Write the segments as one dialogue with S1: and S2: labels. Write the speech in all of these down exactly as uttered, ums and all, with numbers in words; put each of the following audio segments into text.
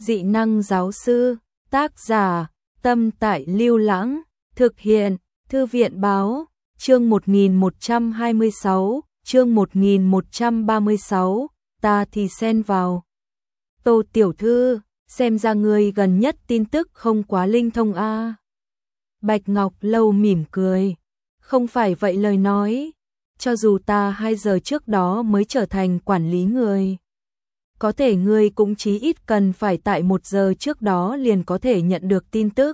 S1: dị năng giáo sư, tác giả, Tâm Tại Lưu Lãng, thực hiện, Thư viện báo, chương một nghìn một trăm hai mươi sáu, chương một nghìn một trăm ba mươi sáu, ta thì xen vào. Tô tiểu thư, xem ra người gần nhất tin tức không quá linh thông a. À. Bạch Ngọc Lâu mỉm cười, không phải vậy lời nói, cho dù ta hai giờ trước đó mới trở thành quản lý người. Có thể ngươi cũng chí ít cần phải tại một giờ trước đó liền có thể nhận được tin tức.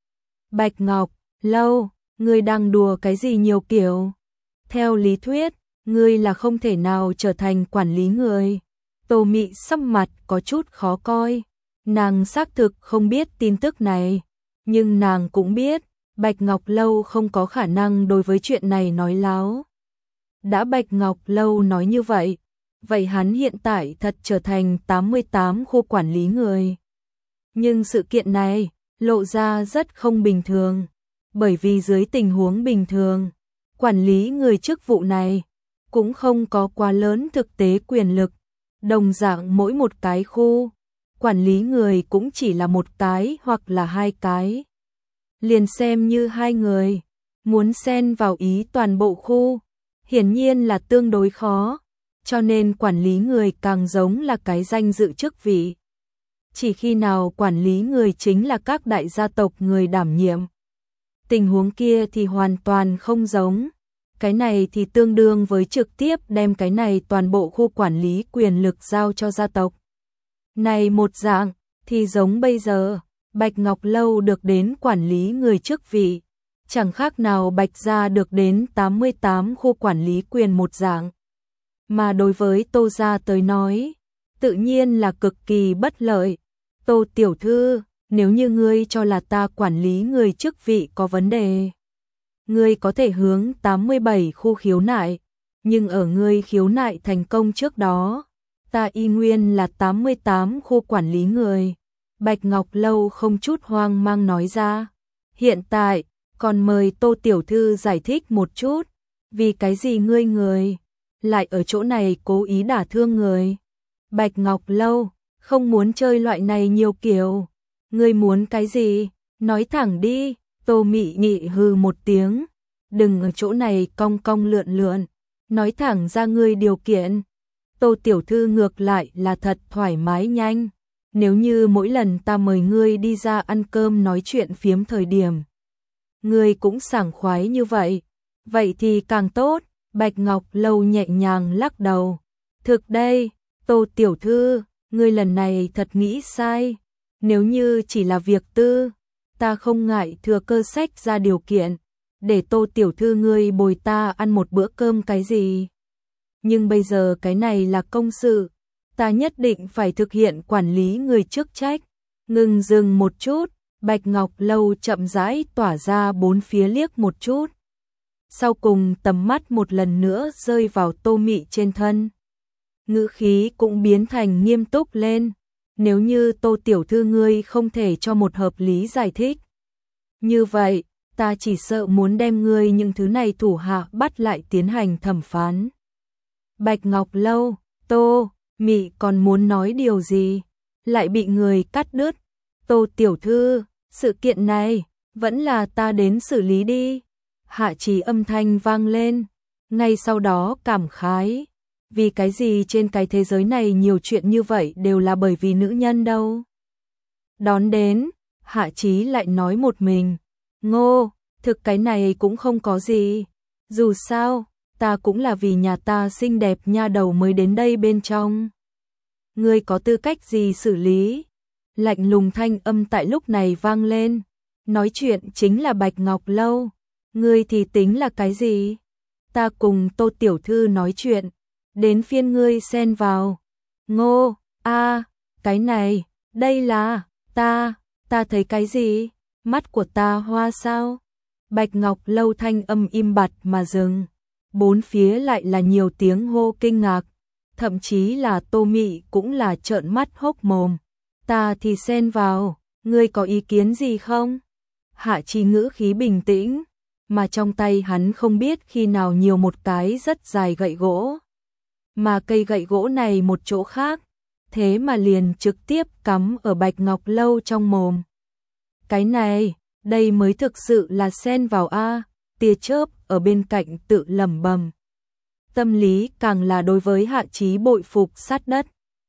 S1: Bạch Ngọc Lâu, ngươi đang đùa cái gì nhiều kiểu? Theo lý thuyết, ngươi là không thể nào trở thành quản lý người. Tô Mị sắc mặt có chút khó coi, nàng xác thực không biết tin tức này, nhưng nàng cũng biết, Bạch Ngọc Lâu không có khả năng đối với chuyện này nói láo. Đã Bạch Ngọc Lâu nói như vậy, vậy hắn hiện tại thật trở thành tám mươi tám khu quản lý người. Nhưng sự kiện này lộ ra rất không bình thường, bởi vì dưới tình huống bình thường, quản lý người chức vụ này cũng không có quá lớn thực tế quyền lực. Đồng dạng mỗi một cái khu, quản lý người cũng chỉ là một cái hoặc là hai cái. Liền xem như hai người, muốn xen vào ý toàn bộ khu, hiển nhiên là tương đối khó, cho nên quản lý người càng giống là cái danh dự chức vị. Chỉ khi nào quản lý người chính là các đại gia tộc người đảm nhiệm. Tình huống kia thì hoàn toàn không giống. Cái này thì tương đương với trực tiếp đem cái này toàn bộ khu quản lý quyền lực giao cho gia tộc. Này một dạng, thì giống bây giờ, Bạch Ngọc Lâu được đến quản lý người chức vị, chẳng khác nào Bạch gia được đến tám mươi tám khu quản lý quyền một dạng. Mà đối với Tô gia tới nói, tự nhiên là cực kỳ bất lợi. Tô tiểu thư, nếu như ngươi cho là ta quản lý người chức vị có vấn đề, ngươi có thể hướng tám mươi bảy khu khiếu nại, nhưng ở ngươi khiếu nại thành công trước đó, ta y nguyên là tám mươi tám khu quản lý người. Bạch Ngọc Lâu không chút hoang mang nói ra. Hiện tại, còn mời Tô tiểu thư giải thích một chút, vì cái gì ngươi người lại ở chỗ này cố ý đả thương người. Bạch Ngọc Lâu, không muốn chơi loại này nhiều kiểu. Ngươi muốn cái gì? Nói thẳng đi. Tô Mị nhị hừ một tiếng. Đừng ở chỗ này cong cong lượn lượn. Nói thẳng ra ngươi điều kiện. Tô tiểu thư ngược lại là thật thoải mái nhanh. Nếu như mỗi lần ta mời ngươi đi ra ăn cơm nói chuyện phiếm thời điểm, ngươi cũng sảng khoái như vậy, vậy thì càng tốt. Bạch Ngọc Lâu nhẹ nhàng lắc đầu. Thực đây, Tô tiểu thư, ngươi lần này thật nghĩ sai. Nếu như chỉ là việc tư, ta không ngại thừa cơ sách ra điều kiện, để Tô tiểu thư ngươi bồi ta ăn một bữa cơm cái gì. Nhưng bây giờ cái này là công sự, ta nhất định phải thực hiện quản lý người chức trách. Ngừng dừng một chút, Bạch Ngọc Lâu chậm rãi tỏa ra bốn phía liếc một chút. Sau cùng tầm mắt một lần nữa rơi vào Tô Mị trên thân. Ngữ khí cũng biến thành nghiêm túc lên. Nếu như Tô tiểu thư ngươi không thể cho một hợp lý giải thích, như vậy, ta chỉ sợ muốn đem ngươi những thứ này thủ hạ bắt lại tiến hành thẩm phán. Bạch Ngọc Lâu, Tô Mị còn muốn nói điều gì, lại bị người cắt đứt. Tô tiểu thư, sự kiện này vẫn là ta đến xử lý đi. Hạ Trì âm thanh vang lên, ngay sau đó cảm khái, vì cái gì trên cái thế giới này nhiều chuyện như vậy đều là bởi vì nữ nhân đâu. Đón đến, Hạ Trì lại nói một mình, Ngô, thực cái này cũng không có gì, dù sao, ta cũng là vì nhà ta xinh đẹp nha đầu mới đến đây bên trong. Ngươi có tư cách gì xử lý? Lạnh lùng thanh âm tại lúc này vang lên, nói chuyện chính là Bạch Ngọc Lâu. Ngươi thì tính là cái gì? Ta cùng Tô tiểu thư nói chuyện, đến phiên ngươi xen vào. Ngô, a, cái này, đây là, ta, ta thấy cái gì? Mắt của ta hoa sao? Bạch Ngọc Lâu thanh âm im bặt mà dừng. Bốn phía lại là nhiều tiếng hô kinh ngạc, thậm chí là Tô Mị cũng là trợn mắt hốc mồm. Ta thì xen vào, ngươi có ý kiến gì không? Hạ Trì ngữ khí bình tĩnh, mà trong tay hắn không biết khi nào nhiều một cái rất dài gậy gỗ. Mà cây gậy gỗ này một chỗ khác, thế mà liền trực tiếp cắm ở Bạch Ngọc Lâu trong mồm. Cái này, đây mới thực sự là xen vào a, tia chớp ở bên cạnh tự lẩm bẩm. Tâm lý càng là đối với Hạ Chí bội phục sát đất.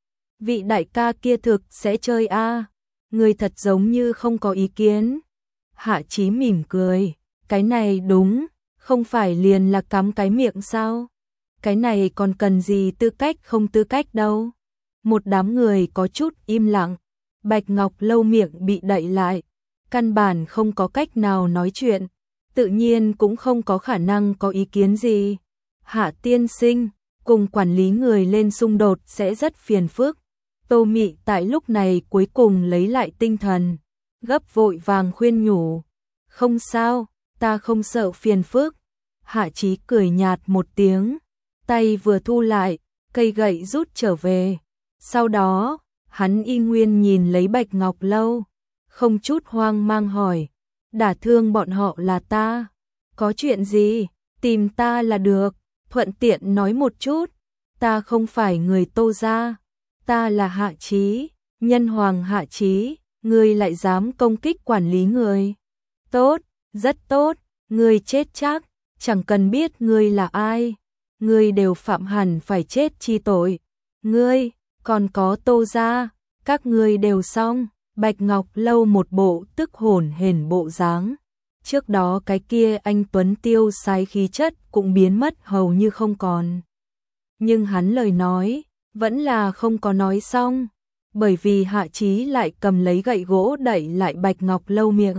S1: Vị đại ca kia thực sẽ chơi a, người thật giống như không có ý kiến. Hạ Chí mỉm cười, cái này đúng, không phải liền là cắm cái miệng sao? Cái này còn cần gì tư cách không tư cách đâu. Một đám người có chút im lặng, Bạch Ngọc Lâu miệng bị đậy lại, căn bản không có cách nào nói chuyện, tự nhiên cũng không có khả năng có ý kiến gì. Hạ tiên sinh, cùng quản lý người lên xung đột sẽ rất phiền phức. Tô Mị tại lúc này cuối cùng lấy lại tinh thần, gấp vội vàng khuyên nhủ. Không sao, ta không sợ phiền phức. Hạ Chí cười nhạt một tiếng, tay vừa thu lại, cây gậy rút trở về. Sau đó, hắn y nguyên nhìn lấy Bạch Ngọc Lâu, không chút hoang mang hỏi, đả thương bọn họ là ta, có chuyện gì, tìm ta là được, thuận tiện nói một chút, ta không phải người Tô gia, ta là Hạ Chí, nhân hoàng Hạ Chí, ngươi lại dám công kích quản lý người. Tốt, rất tốt, ngươi chết chắc, chẳng cần biết ngươi là ai, ngươi đều phạm hẳn phải chết chi tội, ngươi, còn có Tô gia, các ngươi đều xong. Bạch Ngọc Lâu một bộ tức hồn hển bộ dáng. Trước đó cái kia anh tuấn tiêu sái khí chất cũng biến mất hầu như không còn. Nhưng hắn lời nói, vẫn là không có nói xong, bởi vì Hạ Chí lại cầm lấy gậy gỗ đẩy lại Bạch Ngọc Lâu miệng.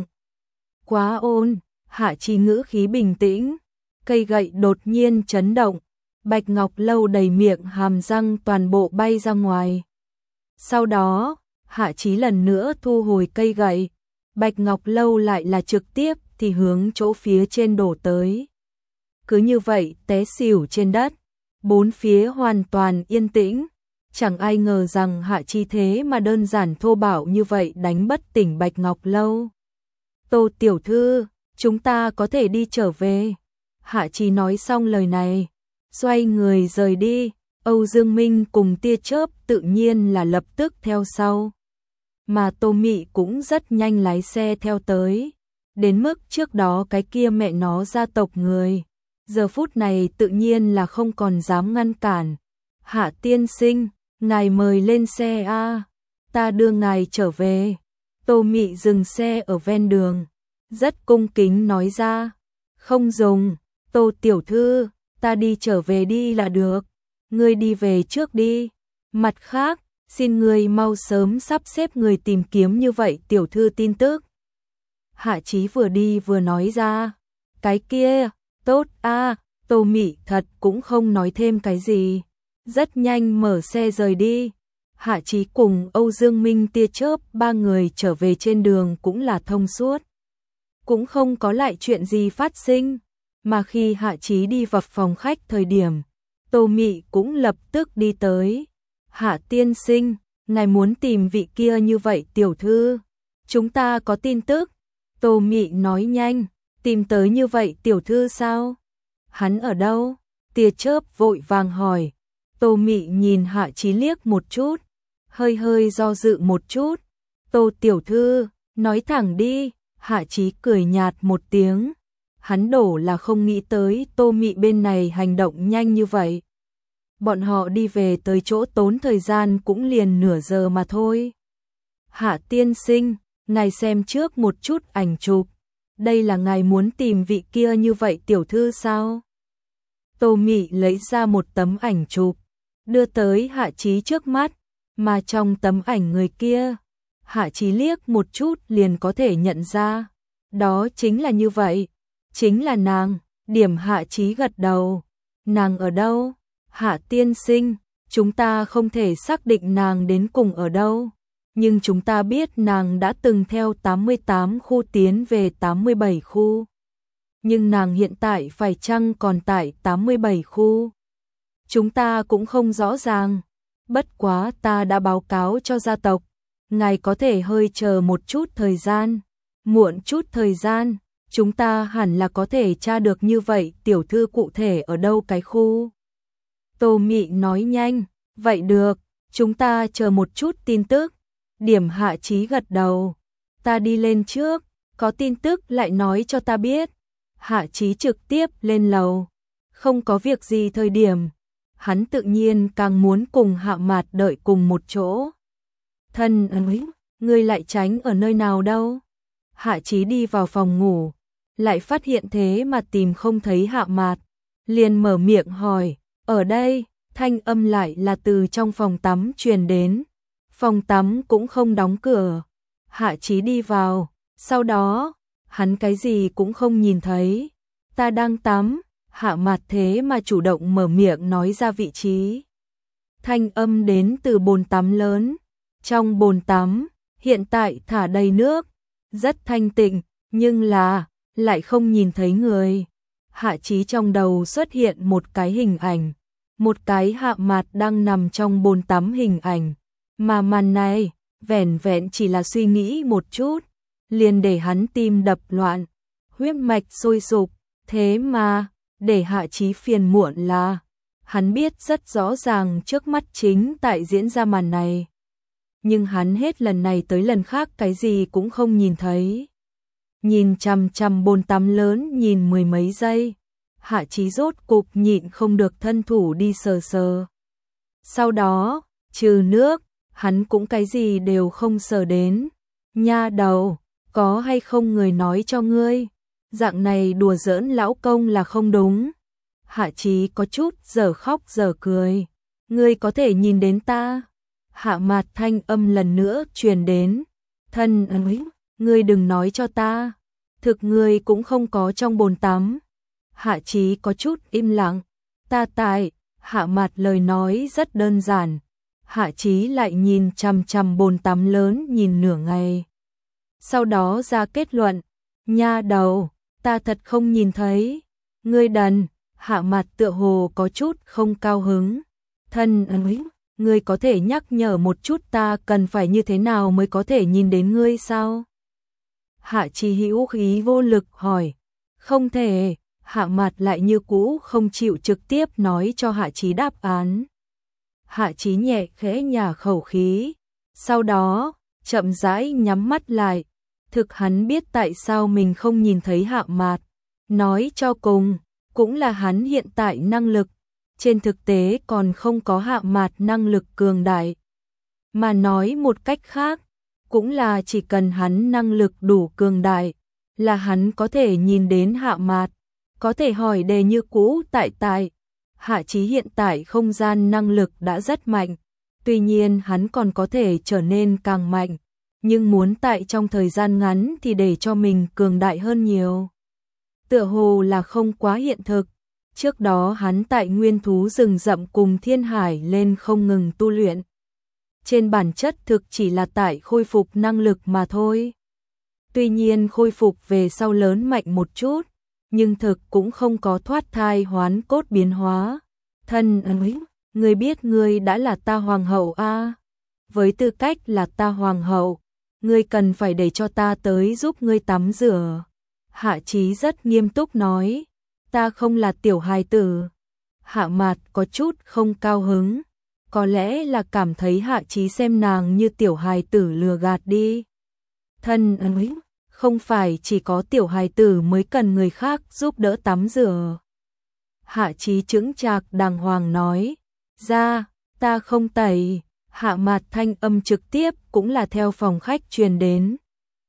S1: Quá ôn, Hạ Chí ngữ khí bình tĩnh, cây gậy đột nhiên chấn động, Bạch Ngọc Lâu đầy miệng hàm răng toàn bộ bay ra ngoài. Sau đó, Hạ Chí lần nữa thu hồi cây gậy, Bạch Ngọc Lâu lại là trực tiếp thì hướng chỗ phía trên đổ tới. Cứ như vậy té xỉu trên đất, bốn phía hoàn toàn yên tĩnh, chẳng ai ngờ rằng Hạ Chí thế mà đơn giản thô bạo như vậy đánh bất tỉnh Bạch Ngọc Lâu. Tô tiểu thư, chúng ta có thể đi trở về. Hạ Chí nói xong lời này, xoay người rời đi, Âu Dương Minh cùng tia chớp tự nhiên là lập tức theo sau. Mà Tô Mị cũng rất nhanh lái xe theo tới, đến mức trước đó cái kia mẹ nó gia tộc người, giờ phút này tự nhiên là không còn dám ngăn cản. Hạ tiên sinh, ngài mời lên xe a, ta đưa ngài trở về. Tô Mị dừng xe ở ven đường, rất cung kính nói ra, không dùng, Tô tiểu thư, ta đi trở về đi là được, ngươi đi về trước đi, mặt khác, xin người mau sớm sắp xếp người tìm kiếm như vậy tiểu thư tin tức. Hạ Chí vừa đi vừa nói ra, cái kia, tốt a, à, Tô Mị thật cũng không nói thêm cái gì, rất nhanh mở xe rời đi. Hạ Chí cùng Âu Dương Minh tia chớp ba người trở về trên đường cũng là thông suốt, cũng không có lại chuyện gì phát sinh, mà khi Hạ Chí đi vào phòng khách thời điểm, Tô Mị cũng lập tức đi tới. Hạ tiên sinh, ngài muốn tìm vị kia như vậy tiểu thư, chúng ta có tin tức. Tô Mị nói nhanh, tìm tới như vậy tiểu thư sao? Hắn ở đâu? Tia chớp vội vàng hỏi. Tô Mị nhìn Hạ Chí liếc một chút, hơi hơi do dự một chút. Tô tiểu thư, nói thẳng đi. Hạ Chí cười nhạt một tiếng. Hắn đổ là không nghĩ tới Tô Mị bên này hành động nhanh như vậy. Bọn họ đi về tới chỗ tốn thời gian cũng liền nửa giờ mà thôi. Hạ tiên sinh, ngài xem trước một chút ảnh chụp. Đây là ngài muốn tìm vị kia như vậy tiểu thư sao? Tô Mị lấy ra một tấm ảnh chụp, đưa tới Hạ Chí trước mắt, mà trong tấm ảnh người kia, Hạ Chí liếc một chút liền có thể nhận ra. Đó chính là như vậy, chính là nàng. Điểm Hạ Chí gật đầu. Nàng ở đâu? Hạ tiên sinh, chúng ta không thể xác định nàng đến cùng ở đâu, nhưng chúng ta biết nàng đã từng theo tám mươi tám khu tiến về tám mươi bảy khu. Nhưng nàng hiện tại phải chăng còn tại tám mươi bảy khu? Chúng ta cũng không rõ ràng, bất quá ta đã báo cáo cho gia tộc, ngài có thể hơi chờ một chút thời gian, muộn chút thời gian, chúng ta hẳn là có thể tra được như vậy tiểu thư cụ thể ở đâu cái khu. Tô Mị nói nhanh, vậy được, Chúng ta chờ một chút tin tức. Điểm Hạ Chí gật đầu. Ta đi lên trước, có tin tức lại nói cho ta biết. Hạ Chí trực tiếp lên lầu. Không có việc gì thời điểm. Hắn tự nhiên càng muốn cùng Hạ Mạt đợi cùng một chỗ. Thân ơi, ngươi lại tránh ở nơi nào đâu? Hạ Chí đi vào phòng ngủ, lại phát hiện thế mà tìm không thấy Hạ Mạt, liền mở miệng hỏi, ở đây, thanh âm lại là từ trong phòng tắm truyền đến. Phòng tắm cũng không đóng cửa. Hạ Chí đi vào, sau đó, hắn cái gì cũng không nhìn thấy. Ta đang tắm. Hạ Mạt thế mà chủ động mở miệng nói ra vị trí. Thanh âm đến từ bồn tắm lớn. Trong bồn tắm, hiện tại thả đầy nước, rất thanh tịnh, nhưng là, lại không nhìn thấy người. Hạ Chí trong đầu xuất hiện một cái hình ảnh, một cái Hạ Mạt đang nằm trong bồn tắm hình ảnh. Mà màn này, vẻn vẹn chỉ là suy nghĩ một chút, liền để hắn tim đập loạn, huyết mạch sôi sục, thế mà... Để Hạ Chí phiền muộn là, hắn biết rất rõ ràng trước mắt chính tại diễn ra màn này. Nhưng hắn hết lần này tới lần khác cái gì cũng không nhìn thấy. Nhìn chằm chằm bồn tắm lớn nhìn mười mấy giây, Hạ Chí rốt cục nhịn không được thân thủ đi sờ sờ. Sau đó, trừ nước, hắn cũng cái gì đều không sờ đến. Nha đầu, có hay không người nói cho ngươi? Dạng này đùa giỡn lão công là không đúng. Hạ Chí có chút giờ khóc giờ cười. Ngươi có thể nhìn đến ta. Hạ Mạt thanh âm lần nữa truyền đến. Thân ơi, ngươi đừng nói cho ta. Thực ngươi cũng không có trong bồn tắm. Hạ Chí có chút im lặng. Ta tại. Hạ Mạt lời nói rất đơn giản. Hạ Chí lại nhìn chằm chằm bồn tắm lớn nhìn nửa ngày. Sau đó ra kết luận. Nha đầu. Ta thật không nhìn thấy. Ngươi đần. Hạ Mạt tựa hồ có chút không cao hứng. Thân ơi, ngươi có thể nhắc nhở một chút ta cần phải như thế nào mới có thể nhìn đến ngươi sao? Hạ Chí hữu khí vô lực hỏi. Không thể. Hạ Mạt lại như cũ không chịu trực tiếp nói cho Hạ Chí đáp án. Hạ Chí nhẹ khẽ nhả khẩu khí. Sau đó, chậm rãi nhắm mắt lại. Thực hắn biết tại sao mình không nhìn thấy Hạ Mạt. Nói cho cùng, cũng là hắn hiện tại năng lực. Trên thực tế còn không có Hạ Mạt năng lực cường đại. Mà nói một cách khác, cũng là chỉ cần hắn năng lực đủ cường đại, là hắn có thể nhìn đến Hạ Mạt. Có thể hỏi đề như cũ tại tại. Hạ Chí hiện tại không gian năng lực đã rất mạnh. Tuy nhiên hắn còn có thể trở nên càng mạnh. Nhưng muốn tại trong thời gian ngắn thì để cho mình cường đại hơn nhiều. Tựa hồ là không quá hiện thực. Trước đó hắn tại nguyên thú rừng rậm cùng Thiên Hải lên không ngừng tu luyện. Trên bản chất thực chỉ là tại khôi phục năng lực mà thôi. Tuy nhiên khôi phục về sau lớn mạnh một chút, nhưng thực cũng không có thoát thai hoán cốt biến hóa. Thân ơi, ngươi biết ngươi đã là ta hoàng hậu a. À? Với tư cách là ta hoàng hậu, ngươi cần phải để cho ta tới giúp ngươi tắm rửa. Hạ Chí rất nghiêm túc nói, ta không là tiểu hài tử. Hạ Mạt có chút không cao hứng, có lẽ là cảm thấy Hạ Chí xem nàng như tiểu hài tử lừa gạt đi. Thân ơi, không phải chỉ có tiểu hài tử mới cần người khác giúp đỡ tắm rửa. Hạ Chí chững chạc đàng hoàng nói, ra, ta không tẩy. Hạ Mạt thanh âm trực tiếp cũng là theo phòng khách truyền đến.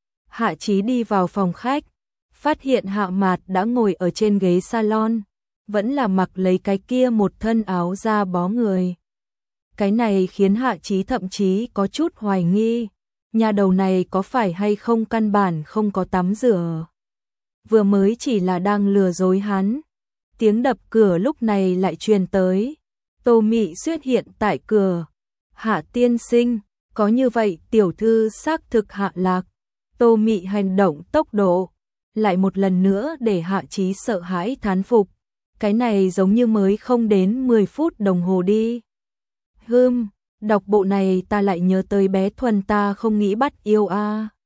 S1: Hạ Chí đi vào phòng khách, phát hiện Hạ Mạt đã ngồi ở trên ghế salon, vẫn là mặc lấy cái kia một thân áo da bó người. Cái này khiến Hạ Chí thậm chí có chút hoài nghi, nhà đầu này có phải hay không căn bản không có tắm rửa. Vừa mới chỉ là đang lừa dối hắn. Tiếng đập cửa lúc này lại truyền tới. Tô Mị xuất hiện tại cửa. Hạ tiên sinh, có như vậy tiểu thư xác thực hạ lạc. Tô Mị hành động tốc độ, lại một lần nữa để Hạ Chí sợ hãi thán phục. Cái này giống như mới không đến mười phút đồng hồ đi. Hừm, đọc bộ này ta lại nhớ tới bé Thuần ta không nghĩ bắt yêu a. À.